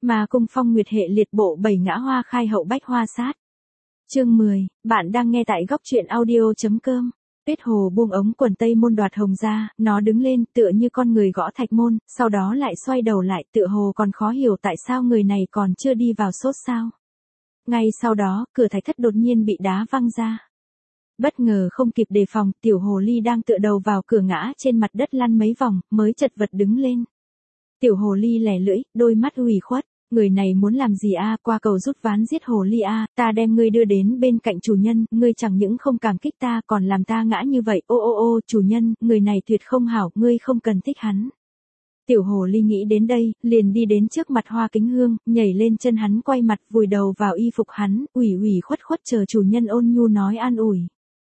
Mà cung phong nguyệt hệ liệt bộ 7 ngã hoa khai hậu bách hoa sát. Chương 10, bạn đang nghe tại góc truyện audio.com. Tuyết Hồ buông ống quần tây môn Đoạt Hồng ra, nó đứng lên tựa như con người gõ thạch môn, sau đó lại xoay đầu lại tựa hồ còn khó hiểu tại sao người này còn chưa đi vào sốt sao. Ngay sau đó, cửa thạch thất đột nhiên bị đá văng ra. Bất ngờ không kịp đề phòng, tiểu hồ ly đang tựa đầu vào cửa ngã trên mặt đất lăn mấy vòng, mới chật vật đứng lên. Tiểu hồ ly lẻ lưỡi, đôi mắt ủy khuất. Người này muốn làm gì a? Qua cầu rút ván giết hồ ly a, ta đem ngươi đưa đến bên cạnh chủ nhân, ngươi chẳng những không cảm kích ta còn làm ta ngã như vậy, ô, chủ nhân, người này tuyệt không hảo, ngươi không cần thích hắn. Tiểu hồ ly nghĩ đến đây, liền đi đến trước mặt Hoa Kính Hương, nhảy lên chân hắn quay mặt vùi đầu vào y phục hắn, ủy khuất chờ chủ nhân ôn nhu nói an ủi.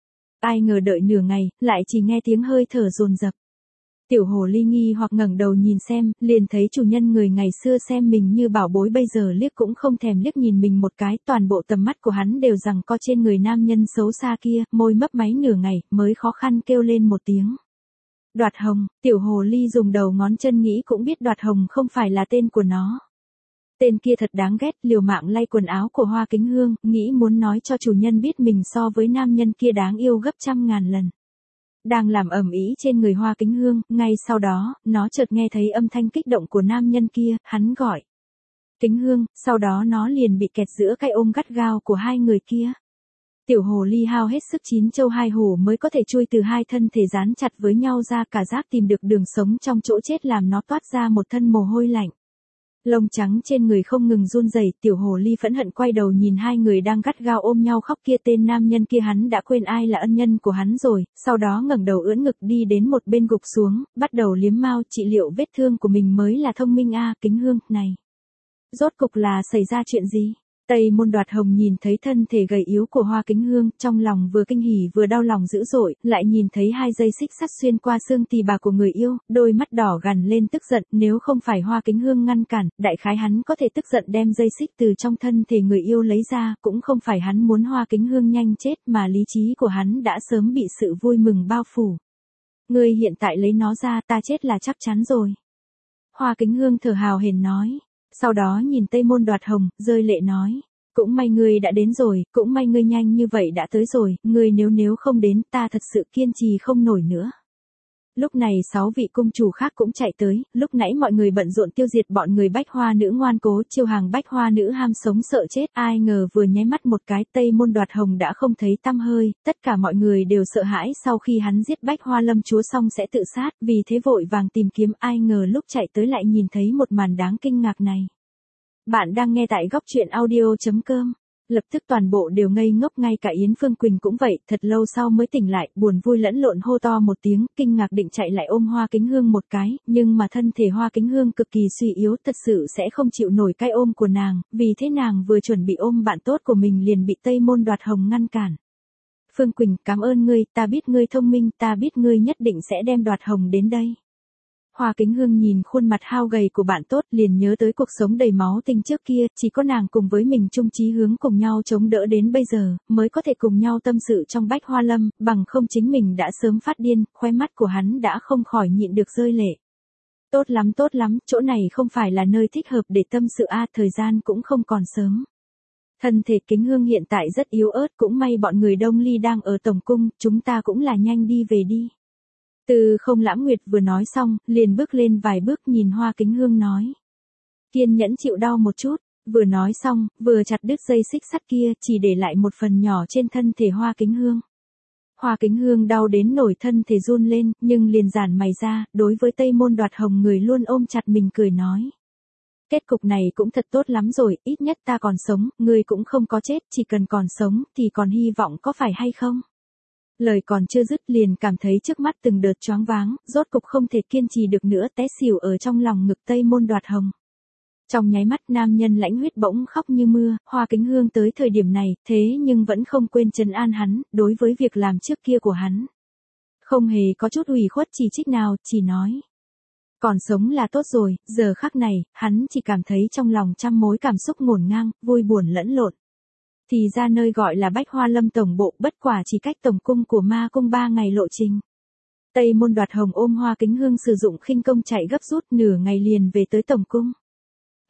Ai ngờ đợi nửa ngày, lại chỉ nghe tiếng hơi thở dồn dập. Tiểu hồ ly nghi hoặc ngẩng đầu nhìn xem, liền thấy chủ nhân người ngày xưa xem mình như bảo bối bây giờ liếc cũng không thèm liếc nhìn mình một cái, toàn bộ tầm mắt của hắn đều giằng co trên người nam nhân xấu xa kia, môi mấp máy nửa ngày, mới khó khăn kêu lên một tiếng. Đoạt Hồng, tiểu hồ ly dùng đầu ngón chân nghĩ cũng biết Đoạt Hồng không phải là tên của nó. Tên kia thật đáng ghét, liều mạng lay quần áo của Hoa Kính Hương, nghĩ muốn nói cho chủ nhân biết mình so với nam nhân kia đáng yêu gấp trăm ngàn lần. Đang làm ầm ĩ trên người Hoa Kính Hương, ngay sau đó, nó chợt nghe thấy âm thanh kích động của nam nhân kia, hắn gọi. Kính Hương, sau đó nó liền bị kẹt giữa cái ôm gắt gao của hai người kia. Tiểu hồ ly hao hết sức chín châu hai hổ mới có thể chui từ hai thân thể dán chặt với nhau ra cả giáp tìm được đường sống trong chỗ chết làm nó toát ra một thân mồ hôi lạnh. Lông trắng trên người không ngừng run rẩy, tiểu hồ ly phẫn hận quay đầu nhìn hai người đang gắt gao ôm nhau khóc kia, tên nam nhân kia hắn đã quên ai là ân nhân của hắn rồi, sau đó ngẩng đầu ưỡn ngực đi đến một bên gục xuống, bắt đầu liếm mao trị liệu vết thương của mình mới là thông minh a. Kính Hương, này. Rốt cục là xảy ra chuyện gì? Tây môn Đoạt Hồng nhìn thấy thân thể gầy yếu của Hoa Kính Hương, trong lòng vừa kinh hỉ vừa đau lòng dữ dội, lại nhìn thấy hai dây xích sắt xuyên qua xương tỳ bà của người yêu, đôi mắt đỏ gằn lên tức giận, nếu không phải Hoa Kính Hương ngăn cản, đại khái hắn có thể tức giận đem dây xích từ trong thân thể người yêu lấy ra, cũng không phải hắn muốn Hoa Kính Hương nhanh chết mà lý trí của hắn đã sớm bị sự vui mừng bao phủ. Ngươi hiện tại lấy nó ra, ta chết là chắc chắn rồi. Hoa Kính Hương thở hào hển nói. Sau đó nhìn Tây môn Đoạt Hồng, rơi lệ nói. Cũng may ngươi đã đến rồi, cũng may ngươi nhanh như vậy đã tới rồi, ngươi nếu không đến ta thật sự kiên trì không nổi nữa. Lúc này 6 vị cung chủ khác cũng chạy tới, lúc nãy mọi người bận rộn tiêu diệt bọn người bách hoa nữ ngoan cố chiêu hàng bách hoa nữ ham sống sợ chết, ai ngờ vừa nháy mắt một cái Tây môn Đoạt Hồng đã không thấy tăm hơi, tất cả mọi người đều sợ hãi sau khi hắn giết bách hoa lâm chúa xong sẽ tự sát, vì thế vội vàng tìm kiếm, ai ngờ lúc chạy tới lại nhìn thấy một màn đáng kinh ngạc này. Bạn đang nghe tại góc truyện audio.com. Lập tức toàn bộ đều ngây ngốc, ngay cả Yến Phương Quỳnh cũng vậy, thật lâu sau mới tỉnh lại, buồn vui lẫn lộn hô to một tiếng, kinh ngạc định chạy lại ôm Hoa Kính Hương một cái, nhưng mà thân thể Hoa Kính Hương cực kỳ suy yếu, thật sự sẽ không chịu nổi cái ôm của nàng, vì thế nàng vừa chuẩn bị ôm bạn tốt của mình liền bị Tây môn Đoạt Hồng ngăn cản. Phương Quỳnh, cảm ơn ngươi, ta biết ngươi thông minh, ta biết ngươi nhất định sẽ đem Đoạt Hồng đến đây. Hoa Kính Hương nhìn khuôn mặt hao gầy của bạn tốt liền nhớ tới cuộc sống đầy máu tinh trước kia, chỉ có nàng cùng với mình chung chí hướng cùng nhau chống đỡ đến bây giờ, mới có thể cùng nhau tâm sự trong bách hoa lâm, bằng không chính mình đã sớm phát điên, khóe mắt của hắn đã không khỏi nhịn được rơi lệ. Tốt lắm, chỗ này không phải là nơi thích hợp để tâm sự a, thời gian cũng không còn sớm. Thân thể Kính Hương hiện tại rất yếu ớt, cũng may bọn người Đông Ly đang ở tổng cung, chúng ta cũng là nhanh đi về đi. Từ Không Lãm Nguyệt vừa nói xong, liền bước lên vài bước nhìn Hoa Kính Hương nói. Kiên nhẫn chịu đau một chút, vừa nói xong, vừa chặt đứt dây xích sắt kia, chỉ để lại một phần nhỏ trên thân thể Hoa Kính Hương. Hoa Kính Hương đau đến nổi thân thể run lên, nhưng liền giãn mày ra, đối với Tây môn Đoạt Hồng người luôn ôm chặt mình cười nói. Kết cục này cũng thật tốt lắm rồi, ít nhất ta còn sống, ngươi cũng không có chết, chỉ cần còn sống, thì còn hy vọng có phải hay không? Lời còn chưa dứt liền cảm thấy trước mắt từng đợt choáng váng, rốt cục không thể kiên trì được nữa, té xỉu ở trong lòng ngực Tây môn Đoạt Hồng. Trong nháy mắt nam nhân lãnh huyết bỗng khóc như mưa, Hoa Kính Hương tới thời điểm này, thế nhưng vẫn không quên trấn an hắn, đối với việc làm trước kia của hắn. Không hề có chút ủy khuất chỉ trích nào, chỉ nói. Còn sống là tốt rồi, giờ khắc này, hắn chỉ cảm thấy trong lòng trăm mối cảm xúc ngổn ngang, vui buồn lẫn lộn. Thì ra nơi gọi là Bách Hoa Lâm tổng bộ bất quả chỉ cách tổng cung của ma cung 3 ngày lộ trình. Tây môn Đoạt Hồng ôm Hoa Kính Hương sử dụng khinh công chạy gấp rút nửa ngày liền về tới tổng cung.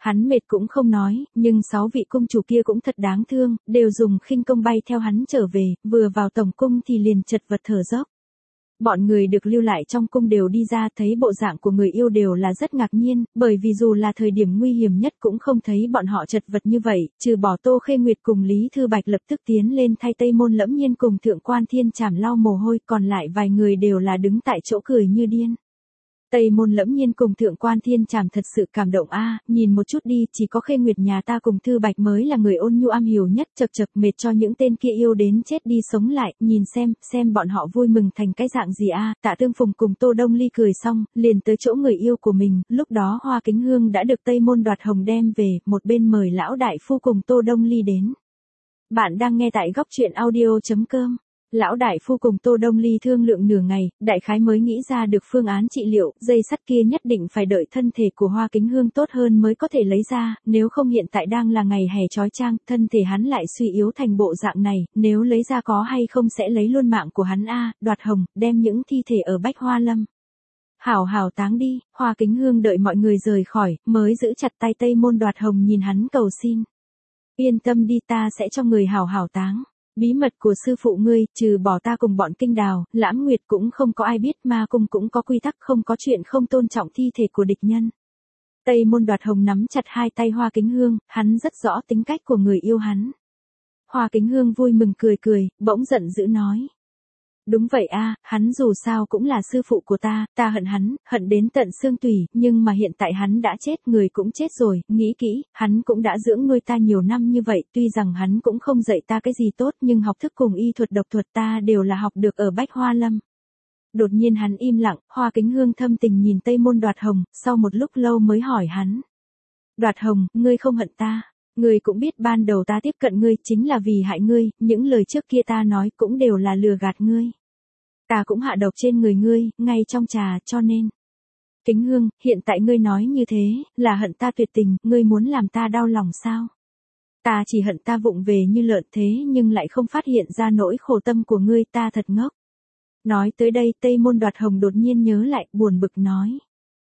Hắn mệt cũng không nói, nhưng 6 vị cung chủ kia cũng thật đáng thương, đều dùng khinh công bay theo hắn trở về, vừa vào tổng cung thì liền chật vật thở dốc. Bọn người được lưu lại trong cung đều đi ra thấy bộ dạng của người yêu đều là rất ngạc nhiên, bởi vì dù là thời điểm nguy hiểm nhất cũng không thấy bọn họ chật vật như vậy, trừ bỏ Tô Khê Nguyệt cùng Lý Thư Bạch lập tức tiến lên thay Tây Môn Lẫm Nhiên cùng Thượng Quan Thiên Trảm lau mồ hôi, còn lại vài người đều là đứng tại chỗ cười như điên. Tây Môn Lẫm Nhiên cùng Thượng Quan Thiên Trảm thật sự cảm động a, nhìn một chút đi, chỉ có Khê Nguyệt nhà ta cùng Thư Bạch mới là người ôn nhu am hiểu nhất, chật chật mệt cho những tên kia yêu đến chết đi sống lại, nhìn xem bọn họ vui mừng thành cái dạng gì a. Tạ Tương Phùng cùng Tô Đông Ly cười xong, liền tới chỗ người yêu của mình, lúc đó Hoa Kính Hương đã được Tây Môn Đoạt Hồng đem về, một bên mời lão đại phu cùng Tô Đông Ly đến. Bạn đang nghe tại góc truyện audio.com. Lão đại phu cùng Tô Đông Ly thương lượng nửa ngày, đại khái mới nghĩ ra được phương án trị liệu, dây sắt kia nhất định phải đợi thân thể của Hoa Kính Hương tốt hơn mới có thể lấy ra, nếu không hiện tại đang là ngày hè chói chang, thân thể hắn lại suy yếu thành bộ dạng này, nếu lấy ra có hay không sẽ lấy luôn mạng của hắn a. Đoạt Hồng, đem những thi thể ở Bách Hoa Lâm hảo hảo táng đi. Hoa Kính Hương đợi mọi người rời khỏi, mới giữ chặt tay Tây Môn Đoạt Hồng nhìn hắn cầu xin. Yên tâm đi, ta sẽ cho người hảo hảo táng. Bí mật của sư phụ ngươi, trừ bỏ ta cùng bọn Kinh Đào, Lãm Nguyệt cũng không có ai biết, ma cung cũng có quy tắc không có chuyện không tôn trọng thi thể của địch nhân. Tây Môn Đoạt Hồng nắm chặt hai tay Hoa Kính Hương, hắn rất rõ tính cách của người yêu hắn. Hoa Kính Hương vui mừng cười, bỗng giận dữ nói. Đúng vậy a, hắn dù sao cũng là sư phụ của ta hận hắn, hận đến tận xương tủy, nhưng mà hiện tại hắn đã chết, người cũng chết rồi, nghĩ kỹ, hắn cũng đã dưỡng nuôi ta nhiều năm như vậy, tuy rằng hắn cũng không dạy ta cái gì tốt nhưng học thức cùng y thuật độc thuật ta đều là học được ở Bách Hoa Lâm. Đột nhiên hắn im lặng, Hoa Kính Hương thâm tình nhìn Tây Môn Đoạt Hồng, sau một lúc lâu mới hỏi hắn. Đoạt Hồng, ngươi không hận ta? Ngươi cũng biết ban đầu ta tiếp cận ngươi chính là vì hại ngươi, những lời trước kia ta nói cũng đều là lừa gạt ngươi. Ta cũng hạ độc trên người ngươi, ngay trong trà, cho nên. Kính Hương, hiện tại ngươi nói như thế, là hận ta tuyệt tình, ngươi muốn làm ta đau lòng sao? Ta chỉ hận ta vụng về như lợn thế nhưng lại không phát hiện ra nỗi khổ tâm của ngươi, ta thật ngốc. Nói tới đây Tây Môn Đoạt Hồng đột nhiên nhớ lại, buồn bực nói.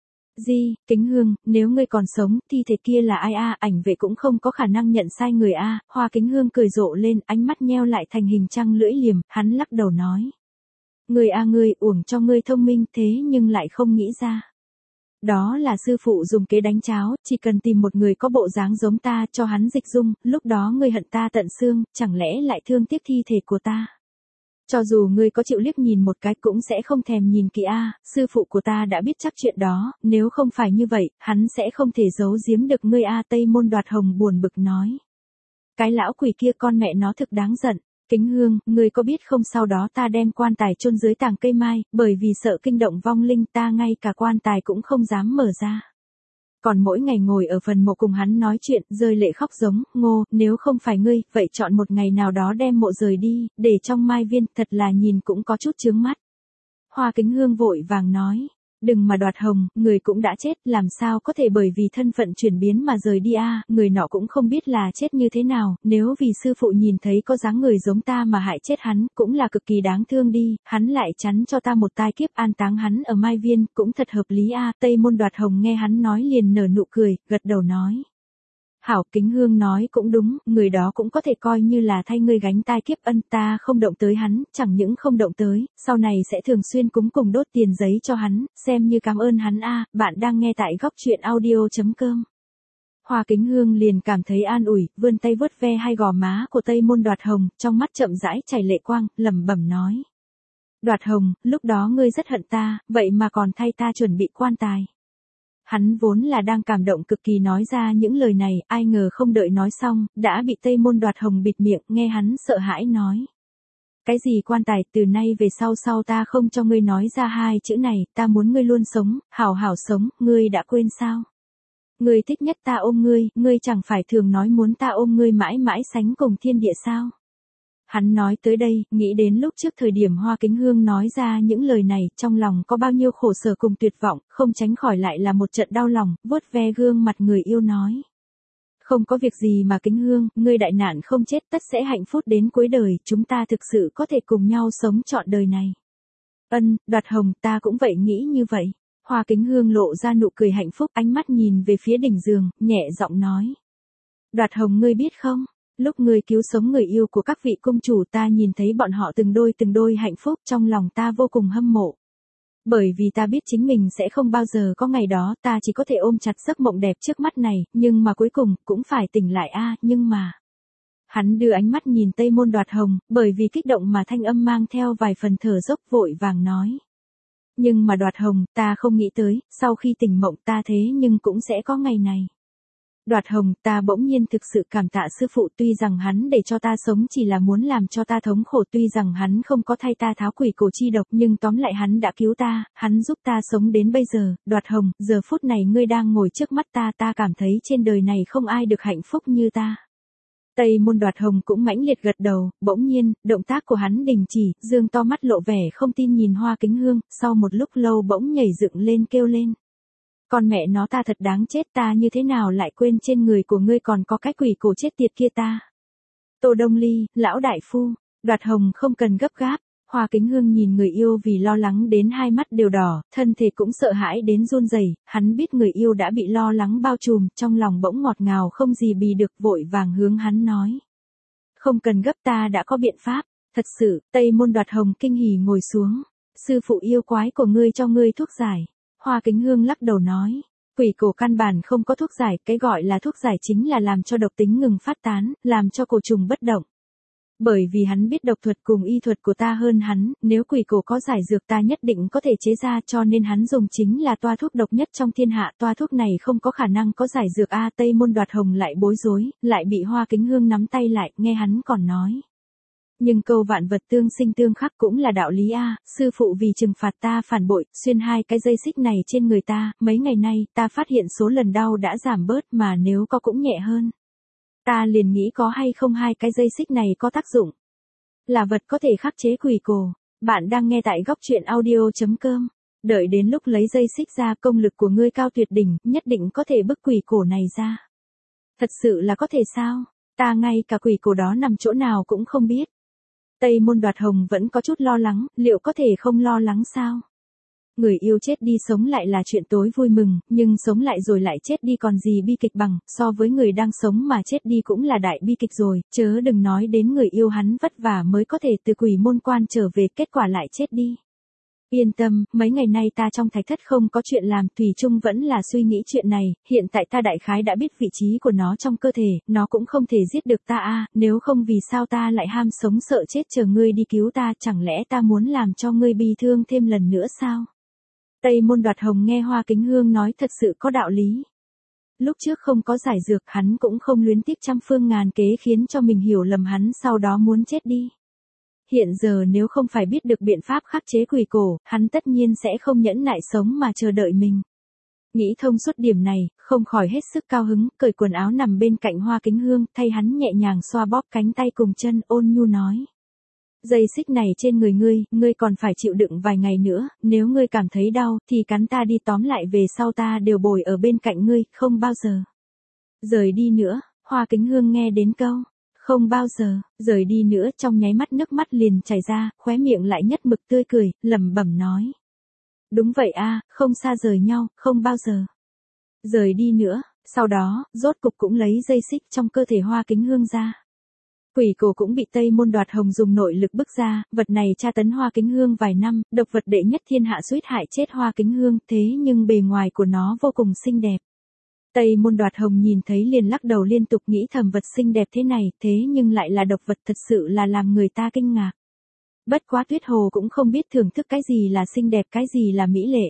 Kính Hương, nếu ngươi còn sống, thi thể kia là ai a? Ảnh vệ cũng không có khả năng nhận sai người a. Hoa Kính Hương cười rộ lên, ánh mắt nheo lại thành hình trăng lưỡi liềm, hắn lắc đầu nói. Ngươi uổng cho ngươi thông minh thế nhưng lại không nghĩ ra. Đó là sư phụ dùng kế đánh cháo, chỉ cần tìm một người có bộ dáng giống ta cho hắn dịch dung, lúc đó ngươi hận ta tận xương, chẳng lẽ lại thương tiếc thi thể của ta. Cho dù ngươi có chịu liếc nhìn một cái cũng sẽ không thèm nhìn kỹ a, sư phụ của ta đã biết chắc chuyện đó, nếu không phải như vậy, hắn sẽ không thể giấu giếm được ngươi a. Tây Môn Đoạt Hồng buồn bực nói. Cái lão quỷ kia con mẹ nó thực đáng giận. Kính Hương, ngươi có biết không, sau đó ta đem quan tài chôn dưới tàng cây mai, bởi vì sợ kinh động vong linh ta ngay cả quan tài cũng không dám mở ra. Còn mỗi ngày ngồi ở phần mộ cùng hắn nói chuyện, rơi lệ khóc giống, Ngô, nếu không phải ngươi, vậy chọn một ngày nào đó đem mộ rời đi, để trong mai viên, thật là nhìn cũng có chút chướng mắt. Hoa Kính Hương vội vàng nói. Đừng mà Đoạt Hồng, người cũng đã chết, làm sao có thể bởi vì thân phận chuyển biến mà rời đi a, người nọ cũng không biết là chết như thế nào, nếu vì sư phụ nhìn thấy có dáng người giống ta mà hại chết hắn, cũng là cực kỳ đáng thương đi, hắn lại chắn cho ta một tai kiếp an táng hắn ở Mai Viên, cũng thật hợp lý a. Tây Môn Đoạt Hồng nghe hắn nói liền nở nụ cười, gật đầu nói. Hảo, Kính Hương nói cũng đúng, người đó cũng có thể coi như là thay ngươi gánh tai kiếp ân, ta không động tới hắn, chẳng những không động tới, sau này sẽ thường xuyên cúng cùng đốt tiền giấy cho hắn, xem như cảm ơn hắn a. Bạn đang nghe tại góc truyện audio.com. Hoa Kính Hương liền cảm thấy an ủi, vươn tay vuốt ve hai gò má của Tây Môn Đoạt Hồng, trong mắt chậm rãi chảy lệ quang, lẩm bẩm nói. Đoạt Hồng, lúc đó ngươi rất hận ta, vậy mà còn thay ta chuẩn bị quan tài. Hắn vốn là đang cảm động cực kỳ nói ra những lời này, ai ngờ không đợi nói xong, đã bị Tây Môn Đoạt Hồng bịt miệng, nghe hắn sợ hãi nói. Cái gì quan tài, từ nay về sau ta không cho ngươi nói ra hai chữ này, ta muốn ngươi luôn sống, hảo hảo sống, ngươi đã quên sao? Ngươi thích nhất ta ôm ngươi chẳng phải thường nói muốn ta ôm ngươi mãi mãi sánh cùng thiên địa sao? Hắn nói tới đây, nghĩ đến lúc trước thời điểm Hoa Kính Hương nói ra những lời này, trong lòng có bao nhiêu khổ sở cùng tuyệt vọng, không tránh khỏi lại là một trận đau lòng, vuốt ve gương mặt người yêu nói. Không có việc gì mà Kính Hương, ngươi đại nạn không chết tất sẽ hạnh phúc đến cuối đời, chúng ta thực sự có thể cùng nhau sống trọn đời này. Đoạt Hồng, ta cũng vậy nghĩ như vậy. Hoa Kính Hương lộ ra nụ cười hạnh phúc, ánh mắt nhìn về phía đỉnh giường, nhẹ giọng nói. Đoạt Hồng ngươi biết không, lúc ngươi cứu sống người yêu của các vị công chủ ta nhìn thấy bọn họ từng đôi hạnh phúc, trong lòng ta vô cùng hâm mộ. Bởi vì ta biết chính mình sẽ không bao giờ có ngày đó, ta chỉ có thể ôm chặt giấc mộng đẹp trước mắt này, nhưng mà cuối cùng, cũng phải tỉnh lại a, nhưng mà. Hắn đưa ánh mắt nhìn Tây Môn Đoạt Hồng, bởi vì kích động mà thanh âm mang theo vài phần thở dốc, vội vàng nói. Nhưng mà Đoạt Hồng, ta không nghĩ tới, sau khi tỉnh mộng ta thế nhưng cũng sẽ có ngày này. Đoạt Hồng, ta bỗng nhiên thực sự cảm tạ sư phụ, tuy rằng hắn để cho ta sống chỉ là muốn làm cho ta thống khổ, tuy rằng hắn không có thay ta tháo quỷ cổ chi độc, nhưng tóm lại hắn đã cứu ta, hắn giúp ta sống đến bây giờ. Đoạt Hồng, giờ phút này ngươi đang ngồi trước mắt ta cảm thấy trên đời này không ai được hạnh phúc như ta. Tây Môn Đoạt Hồng cũng mãnh liệt gật đầu, bỗng nhiên, động tác của hắn đình chỉ, dương to mắt lộ vẻ không tin nhìn Hoa Kính Hương, sau một lúc lâu bỗng nhảy dựng lên kêu lên. Con mẹ nó, ta thật đáng chết, ta như thế nào lại quên trên người của ngươi còn có cái quỷ cổ chết tiệt kia ta. Tô Đông Ly, lão đại phu, Đoạt Hồng không cần gấp gáp. Hoa Kính Hương nhìn người yêu vì lo lắng đến hai mắt đều đỏ, thân thể cũng sợ hãi đến run rẩy. Hắn biết người yêu đã bị lo lắng bao trùm, trong lòng bỗng ngọt ngào không gì bì được, vội vàng hướng hắn nói. Không cần gấp, ta đã có biện pháp. Thật sự, Tây Môn Đoạt Hồng kinh hỉ ngồi xuống. Sư phụ yêu quái của ngươi cho ngươi thuốc giải. Hoa Kính Hương lắc đầu nói. Quỷ cổ căn bản không có thuốc giải, cái gọi là thuốc giải chính là làm cho độc tính ngừng phát tán, làm cho cổ trùng bất động. Bởi vì hắn biết độc thuật cùng y thuật của ta hơn hắn, nếu quỷ cổ có giải dược ta nhất định có thể chế ra, cho nên hắn dùng chính là toa thuốc độc nhất trong thiên hạ, toa thuốc này không có khả năng có giải dược a. Tây Môn Đoạt Hồng lại bối rối, lại bị Hoa Kính Hương nắm tay lại, nghe hắn còn nói. Nhưng câu vạn vật tương sinh tương khắc cũng là đạo lý a, sư phụ vì trừng phạt ta phản bội, xuyên hai cái dây xích này trên người ta, mấy ngày nay ta phát hiện số lần đau đã giảm bớt mà nếu có cũng nhẹ hơn. Ta liền nghĩ có hay không hai cái dây xích này có tác dụng. Là vật có thể khắc chế quỷ cổ. Bạn đang nghe tại góc truyện audio.com. Đợi đến lúc lấy dây xích ra, công lực của ngươi cao tuyệt đỉnh, nhất định có thể bức quỷ cổ này ra. Thật sự là có thể sao? Ta ngay cả quỷ cổ đó nằm chỗ nào cũng không biết. Tây Môn Đoạt Hồng vẫn có chút lo lắng, liệu có thể không lo lắng sao? Người yêu chết đi sống lại là chuyện tối vui mừng, nhưng sống lại rồi lại chết đi còn gì bi kịch bằng, so với người đang sống mà chết đi cũng là đại bi kịch rồi, chớ đừng nói đến người yêu hắn vất vả mới có thể từ quỷ môn quan trở về, kết quả lại chết đi. Yên tâm, mấy ngày nay ta trong thạch thất không có chuyện làm, thủy chung vẫn là suy nghĩ chuyện này, hiện tại ta đại khái đã biết vị trí của nó trong cơ thể, nó cũng không thể giết được ta a, nếu không vì sao ta lại ham sống sợ chết chờ ngươi đi cứu ta, chẳng lẽ ta muốn làm cho ngươi bi thương thêm lần nữa sao? Tây Môn Đoạt Hồng nghe Hoa Kính Hương nói thật sự có đạo lý. Lúc trước không có giải dược, hắn cũng không luyến tiếc trăm phương ngàn kế khiến cho mình hiểu lầm hắn sau đó muốn chết đi. Hiện giờ nếu không phải biết được biện pháp khắc chế quỷ cổ, hắn tất nhiên sẽ không nhẫn nại sống mà chờ đợi mình. Nghĩ thông suốt điểm này, không khỏi hết sức cao hứng, cởi quần áo nằm bên cạnh Hoa Kính Hương, thay hắn nhẹ nhàng xoa bóp cánh tay cùng chân, ôn nhu nói. Dây xích này trên người ngươi còn phải chịu đựng vài ngày nữa, nếu ngươi cảm thấy đau, thì cắn ta đi, tóm lại về sau ta đều bồi ở bên cạnh ngươi, không bao giờ rời đi nữa. Hoa Kính Hương nghe đến câu không bao giờ rời đi nữa, trong nháy mắt nước mắt liền chảy ra, khóe miệng lại nhất mực tươi cười, lẩm bẩm nói. Đúng vậy a, không xa rời nhau, không bao giờ rời đi nữa. Sau đó, rốt cục cũng lấy dây xích trong cơ thể Hoa Kính Hương ra. Quỷ cổ cũng bị Tây Môn Đoạt Hồng dùng nội lực bức ra, vật này tra tấn Hoa Kính Hương vài năm, độc vật đệ nhất thiên hạ suýt hại chết Hoa Kính Hương, thế nhưng bề ngoài của nó vô cùng xinh đẹp. Tây Môn Đoạt Hồng nhìn thấy liền lắc đầu liên tục, nghĩ thầm vật xinh đẹp thế này, thế nhưng lại là độc vật, thật sự là làm người ta kinh ngạc. Bất quá Tuyết Hồ cũng không biết thưởng thức cái gì là xinh đẹp, cái gì là mỹ lệ.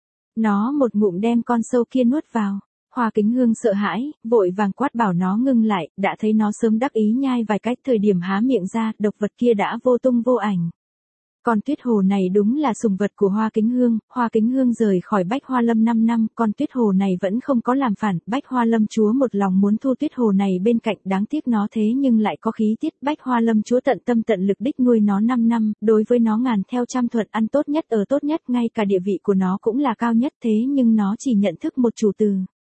Nó một ngụm đem con sâu kia nuốt vào. Hoa Kính Hương sợ hãi, vội vàng quát bảo nó ngưng lại, đã thấy nó sớm đắc ý nhai vài cách, thời điểm há miệng ra, độc vật kia đã vô tung vô ảnh. Con Tuyết Hồ này đúng là sùng vật của Hoa Kính Hương, Hoa Kính Hương rời khỏi Bách Hoa Lâm 5 năm, con Tuyết Hồ này vẫn không có làm phản, Bách Hoa Lâm chúa một lòng muốn thu Tuyết Hồ này bên cạnh, đáng tiếc nó thế nhưng lại có khí tiết, Bách Hoa Lâm chúa tận tâm tận lực đích nuôi nó 5 năm, đối với nó ngàn theo trăm thuận, ăn tốt nhất ở tốt nhất, ngay cả địa vị của nó cũng là cao nhất, thế nhưng nó chỉ nhận thức một chủ từ.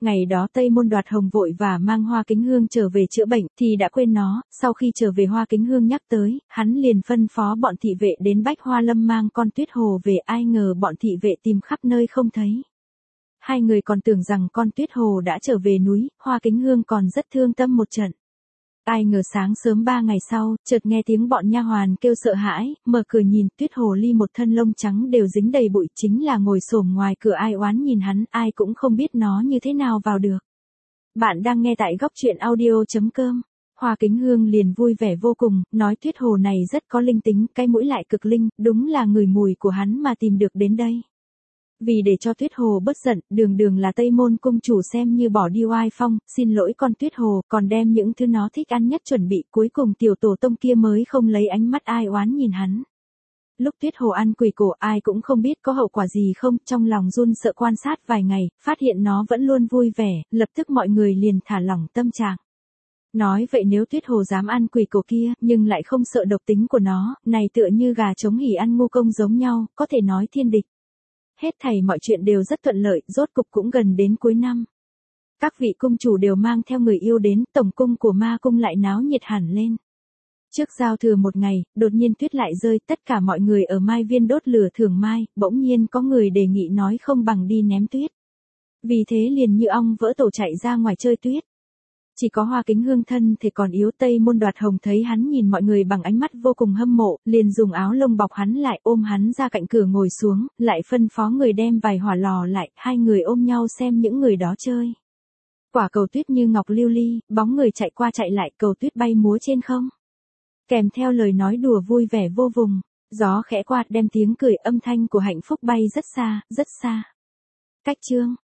Ngày đó Tây Môn Đoạt Hồng vội và mang Hoa Kính Hương trở về chữa bệnh thì đã quên nó, sau khi trở về Hoa Kính Hương nhắc tới, hắn liền phân phó bọn thị vệ đến Bách Hoa Lâm mang con Tuyết Hồ về, ai ngờ bọn thị vệ tìm khắp nơi không thấy. Hai người còn tưởng rằng con Tuyết Hồ đã trở về núi, Hoa Kính Hương còn rất thương tâm một trận. Ai ngờ sáng sớm 3 ngày sau, chợt nghe tiếng bọn nha hoàn kêu sợ hãi, mở cửa nhìn Tuyết Hồ Ly một thân lông trắng đều dính đầy bụi, chính là ngồi xổm ngoài cửa, ai oán nhìn hắn, ai cũng không biết nó như thế nào vào được. Bạn đang nghe tại góc truyện audio.com. Hoa Kính Hương liền vui vẻ vô cùng, nói Tuyết Hồ này rất có linh tính, cái mũi lại cực linh, đúng là người mùi của hắn mà tìm được đến đây. Vì để cho Tuyết Hồ bớt giận, đường là Tây Môn cung chủ xem như bỏ đi oai phong, xin lỗi con Tuyết Hồ, còn đem những thứ nó thích ăn nhất chuẩn bị, cuối cùng tiểu tổ tông kia mới không lấy ánh mắt ai oán nhìn hắn. Lúc Tuyết Hồ ăn quỳ cổ, ai cũng không biết có hậu quả gì không, trong lòng run sợ quan sát vài ngày, phát hiện nó vẫn luôn vui vẻ, lập tức mọi người liền thả lỏng tâm trạng. Nói vậy nếu Tuyết Hồ dám ăn quỳ cổ kia, nhưng lại không sợ độc tính của nó, này tựa như gà trống hỉ ăn ngu công giống nhau, có thể nói thiên địch. Hết thảy mọi chuyện đều rất thuận lợi, rốt cục cũng gần đến cuối năm. Các vị cung chủ đều mang theo người yêu đến, tổng cung của ma cung lại náo nhiệt hẳn lên. Trước giao thừa một ngày, đột nhiên tuyết lại rơi, tất cả mọi người ở Mai Viên đốt lửa thưởng mai, bỗng nhiên có người đề nghị nói không bằng đi ném tuyết. Vì thế liền như ong vỡ tổ chạy ra ngoài chơi tuyết. Chỉ có Hoa Kính Hương thân thì còn yếu, Tây Môn Đoạt Hồng thấy hắn nhìn mọi người bằng ánh mắt vô cùng hâm mộ, liền dùng áo lông bọc hắn lại, ôm hắn ra cạnh cửa ngồi xuống, lại phân phó người đem vài hỏa lò lại, hai người ôm nhau xem những người đó chơi. Quả cầu tuyết như ngọc lưu ly, bóng người chạy qua chạy lại, cầu tuyết bay múa trên không. Kèm theo lời nói đùa vui vẻ vô vùng, gió khẽ quạt đem tiếng cười, âm thanh của hạnh phúc bay rất xa, rất xa. Cách chương